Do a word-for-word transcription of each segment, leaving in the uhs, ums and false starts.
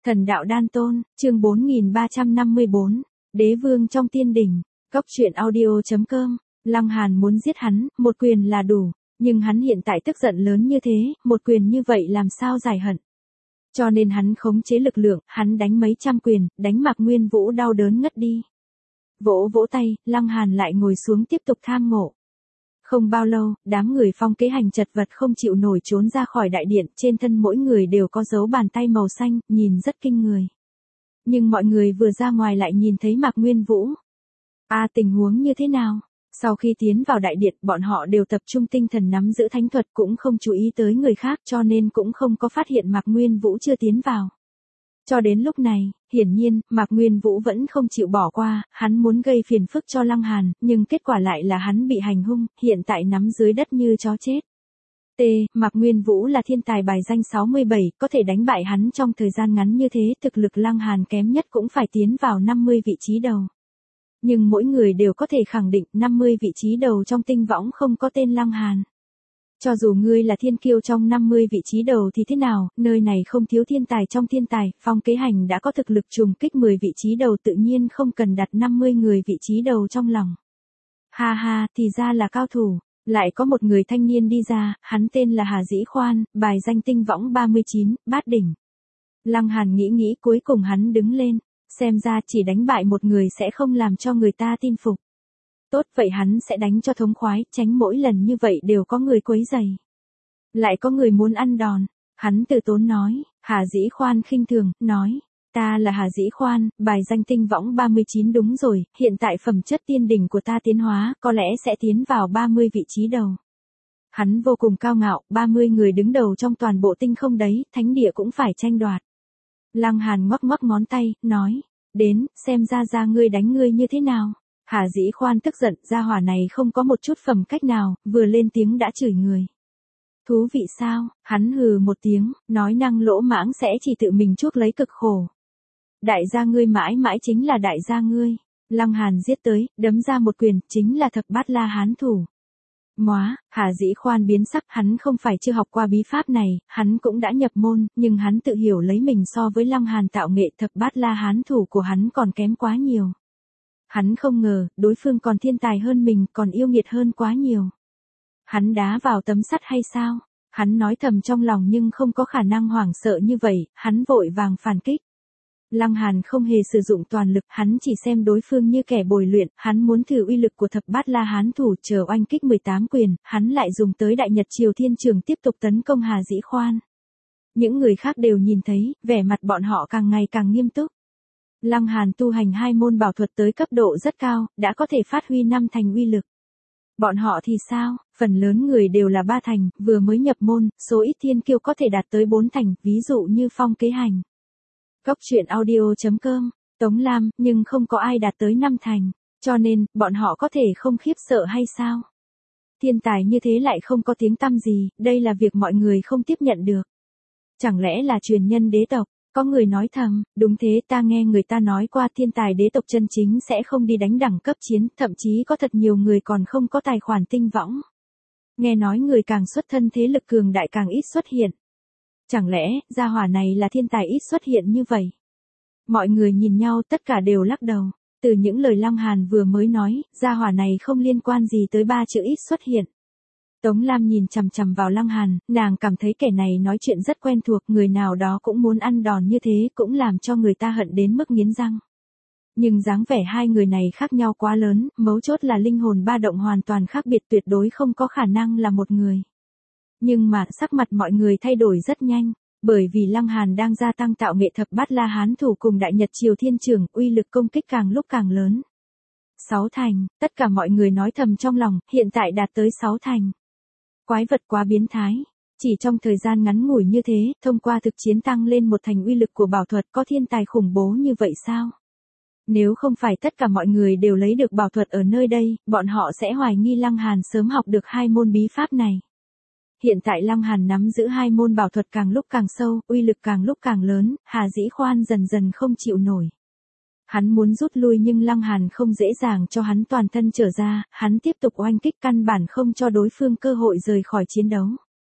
Thần đạo đan tôn, chương bốn nghìn ba trăm năm mươi bốn, đế vương trong tiên đỉnh, cốc truyện audio.com, Lăng Hàn muốn giết hắn, một quyền là đủ, nhưng hắn hiện tại tức giận lớn như thế, một quyền như vậy làm sao giải hận. Cho nên hắn khống chế lực lượng, hắn đánh mấy trăm quyền, đánh Mạc Nguyên Vũ đau đớn ngất đi. Vỗ vỗ tay, Lăng Hàn lại ngồi xuống tiếp tục tham ngộ. Không bao lâu, đám người phong kế hành chật vật không chịu nổi trốn ra khỏi đại điện, trên thân mỗi người đều có dấu bàn tay màu xanh, nhìn rất kinh người. Nhưng mọi người vừa ra ngoài lại nhìn thấy Mạc Nguyên Vũ. À, tình huống như thế nào? Sau khi tiến vào đại điện, bọn họ đều tập trung tinh thần nắm giữ thánh thuật, cũng không chú ý tới người khác, cho nên cũng không có phát hiện Mạc Nguyên Vũ chưa tiến vào. Cho đến lúc này, hiển nhiên, Mạc Nguyên Vũ vẫn không chịu bỏ qua, hắn muốn gây phiền phức cho Lăng Hàn, nhưng kết quả lại là hắn bị hành hung, hiện tại nắm dưới đất như chó chết. T. Mạc Nguyên Vũ là thiên tài bài danh sáu mươi bảy, có thể đánh bại hắn trong thời gian ngắn như thế, thực lực Lăng Hàn kém nhất cũng phải tiến vào năm mươi vị trí đầu. Nhưng mỗi người đều có thể khẳng định năm mươi vị trí đầu trong tinh võng không có tên Lăng Hàn. Cho dù ngươi là thiên kiêu trong năm mươi vị trí đầu thì thế nào, nơi này không thiếu thiên tài trong thiên tài, phong kế hành đã có thực lực trùng kích mười vị trí đầu, tự nhiên không cần đặt năm mươi người vị trí đầu trong lòng. Ha ha, thì ra là cao thủ. Lại có một người thanh niên đi ra, hắn tên là Hà Dĩ Khoan, bài danh tinh võng ba mươi chín, bát đỉnh. Lăng Hàn nghĩ nghĩ cuối cùng hắn đứng lên, xem ra chỉ đánh bại một người sẽ không làm cho người ta tin phục. Tốt, vậy hắn sẽ đánh cho thống khoái, tránh mỗi lần như vậy đều có người quấy rầy. Lại có người muốn ăn đòn. Hắn từ tốn nói, Hà Dĩ Khoan khinh thường, nói, ta là Hà Dĩ Khoan, bài danh tinh võng ba mươi chín đúng rồi, hiện tại phẩm chất tiên đỉnh của ta tiến hóa, có lẽ sẽ tiến vào ba mươi vị trí đầu. Hắn vô cùng cao ngạo, ba mươi người đứng đầu trong toàn bộ tinh không đấy, thánh địa cũng phải tranh đoạt. Lăng Hàn ngoắc ngoắc ngón tay, nói, đến, xem ra ra ngươi đánh ngươi như thế nào. Hà Dĩ Khoan tức giận, gia hỏa này không có một chút phẩm cách nào, vừa lên tiếng đã chửi người. Thú vị sao, hắn hừ một tiếng, nói năng lỗ mãng sẽ chỉ tự mình chuốc lấy cực khổ. Đại gia ngươi mãi mãi chính là đại gia ngươi. Lăng Hàn giết tới, đấm ra một quyền, chính là thập bát la hán thủ. Móa, Hà Dĩ Khoan biến sắc, hắn không phải chưa học qua bí pháp này, hắn cũng đã nhập môn, nhưng hắn tự hiểu lấy mình so với Lăng Hàn tạo nghệ, thập bát la hán thủ của hắn còn kém quá nhiều. Hắn không ngờ, đối phương còn thiên tài hơn mình, còn yêu nghiệt hơn quá nhiều. Hắn đá vào tấm sắt hay sao? Hắn nói thầm trong lòng nhưng không có khả năng hoảng sợ như vậy, hắn vội vàng phản kích. Lăng Hàn không hề sử dụng toàn lực, hắn chỉ xem đối phương như kẻ bồi luyện, hắn muốn thử uy lực của thập bát la hán thủ, chờ oanh kích mười tám quyền, hắn lại dùng tới Đại Nhật Triều Thiên Trường tiếp tục tấn công Hà Dĩ Khoan. Những người khác đều nhìn thấy, vẻ mặt bọn họ càng ngày càng nghiêm túc. Lăng Hàn tu hành hai môn bảo thuật tới cấp độ rất cao, đã có thể phát huy năm thành uy lực. Bọn họ thì sao? Phần lớn người đều là ba thành, vừa mới nhập môn, số ít thiên kiêu có thể đạt tới bốn thành, ví dụ như phong kế hành. Cốc truyện audio.com, Tống Lam, nhưng không có ai đạt tới năm thành, cho nên, bọn họ có thể không khiếp sợ hay sao? Thiên tài như thế lại không có tiếng tăm gì, đây là việc mọi người không tiếp nhận được. Chẳng lẽ là truyền nhân đế tộc? Có người nói thầm, đúng thế, ta nghe người ta nói qua thiên tài đế tộc chân chính sẽ không đi đánh đẳng cấp chiến, thậm chí có thật nhiều người còn không có tài khoản tinh võng. Nghe nói người càng xuất thân thế lực cường đại càng ít xuất hiện. Chẳng lẽ, gia hỏa này là thiên tài ít xuất hiện như vậy? Mọi người nhìn nhau tất cả đều lắc đầu. Từ những lời Lăng Hàn vừa mới nói, gia hỏa này không liên quan gì tới ba chữ ít xuất hiện. Tống Lam nhìn chằm chằm vào Lăng Hàn, nàng cảm thấy kẻ này nói chuyện rất quen thuộc, người nào đó cũng muốn ăn đòn như thế, cũng làm cho người ta hận đến mức nghiến răng. Nhưng dáng vẻ hai người này khác nhau quá lớn, mấu chốt là linh hồn ba động hoàn toàn khác biệt, tuyệt đối không có khả năng là một người. Nhưng mà, sắc mặt mọi người thay đổi rất nhanh, bởi vì Lăng Hàn đang gia tăng tạo nghệ thập bát la hán thủ cùng Đại Nhật Triều Thiên Trường, uy lực công kích càng lúc càng lớn. Sáu thành, tất cả mọi người nói thầm trong lòng, hiện tại đạt tới sáu thành. Quái vật quá biến thái. Chỉ trong thời gian ngắn ngủi như thế, thông qua thực chiến tăng lên một thành uy lực của bảo thuật, có thiên tài khủng bố như vậy sao? Nếu không phải tất cả mọi người đều lấy được bảo thuật ở nơi đây, bọn họ sẽ hoài nghi Lăng Hàn sớm học được hai môn bí pháp này. Hiện tại Lăng Hàn nắm giữ hai môn bảo thuật càng lúc càng sâu, uy lực càng lúc càng lớn, Hà Dĩ Khoan dần dần không chịu nổi. Hắn muốn rút lui nhưng Lăng Hàn không dễ dàng cho hắn toàn thân trở ra, hắn tiếp tục oanh kích căn bản không cho đối phương cơ hội rời khỏi chiến đấu.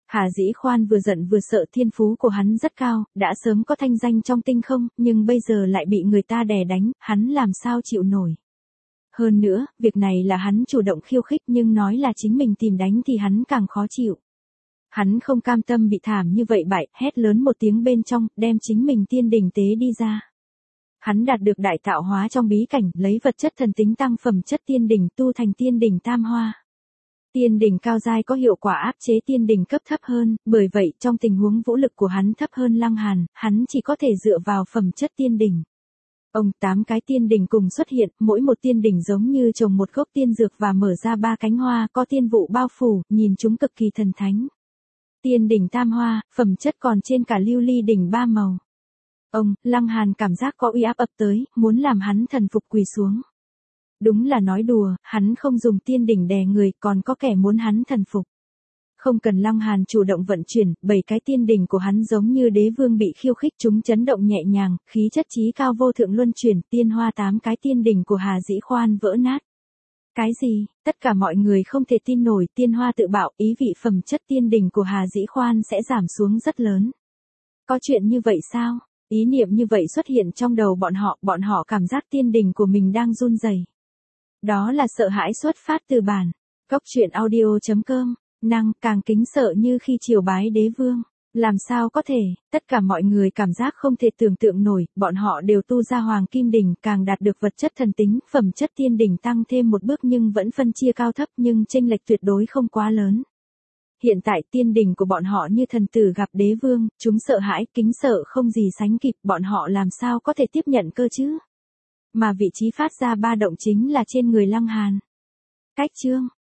Hà Dĩ Khoan vừa giận vừa sợ, thiên phú của hắn rất cao, đã sớm có thanh danh trong tinh không, nhưng bây giờ lại bị người ta đè đánh, hắn làm sao chịu nổi. Hơn nữa, việc này là hắn chủ động khiêu khích, nhưng nói là chính mình tìm đánh thì hắn càng khó chịu. Hắn không cam tâm bị thảm như vậy bại, hét lớn một tiếng bên trong, đem chính mình tiên đỉnh tế đi ra. Hắn đạt được đại tạo hóa trong bí cảnh, lấy vật chất thần tính tăng phẩm chất tiên đỉnh tu thành tiên đỉnh tam hoa. Tiên đỉnh cao giai có hiệu quả áp chế tiên đỉnh cấp thấp hơn, bởi vậy trong tình huống vũ lực của hắn thấp hơn Lăng Hàn, hắn chỉ có thể dựa vào phẩm chất tiên đỉnh. Ông tám cái tiên đỉnh cùng xuất hiện, mỗi một tiên đỉnh giống như trồng một gốc tiên dược và mở ra ba cánh hoa, có tiên vụ bao phủ, nhìn chúng cực kỳ thần thánh. Tiên đỉnh tam hoa, phẩm chất còn trên cả lưu ly đỉnh ba màu. Ông, Lăng Hàn cảm giác có uy áp ập tới, muốn làm hắn thần phục quỳ xuống. Đúng là nói đùa, hắn không dùng tiên đỉnh đè người, còn có kẻ muốn hắn thần phục. Không cần Lăng Hàn chủ động vận chuyển, bảy cái tiên đỉnh của hắn giống như đế vương bị khiêu khích, chúng chấn động nhẹ nhàng, khí chất trí cao vô thượng luân chuyển, tiên hoa tám cái tiên đỉnh của Hà Dĩ Khoan vỡ nát. Cái gì? Tất cả mọi người không thể tin nổi, tiên hoa tự bạo, ý vị phẩm chất tiên đỉnh của Hà Dĩ Khoan sẽ giảm xuống rất lớn. Có chuyện như vậy sao? Ý niệm như vậy xuất hiện trong đầu bọn họ, bọn họ cảm giác tiên đỉnh của mình đang run rẩy. Đó là sợ hãi xuất phát từ bản. Cốc truyện audio chấm com, năng, càng kính sợ như khi triều bái đế vương. Làm sao có thể, tất cả mọi người cảm giác không thể tưởng tượng nổi, bọn họ đều tu ra hoàng kim đỉnh, càng đạt được vật chất thần tính, phẩm chất tiên đỉnh tăng thêm một bước nhưng vẫn phân chia cao thấp, nhưng chênh lệch tuyệt đối không quá lớn. Hiện tại tiên đỉnh của bọn họ như thần tử gặp đế vương, chúng sợ hãi, kính sợ không gì sánh kịp, bọn họ làm sao có thể tiếp nhận cơ chứ? Mà vị trí phát ra ba động chính là trên người Lăng Hàn. Cách chương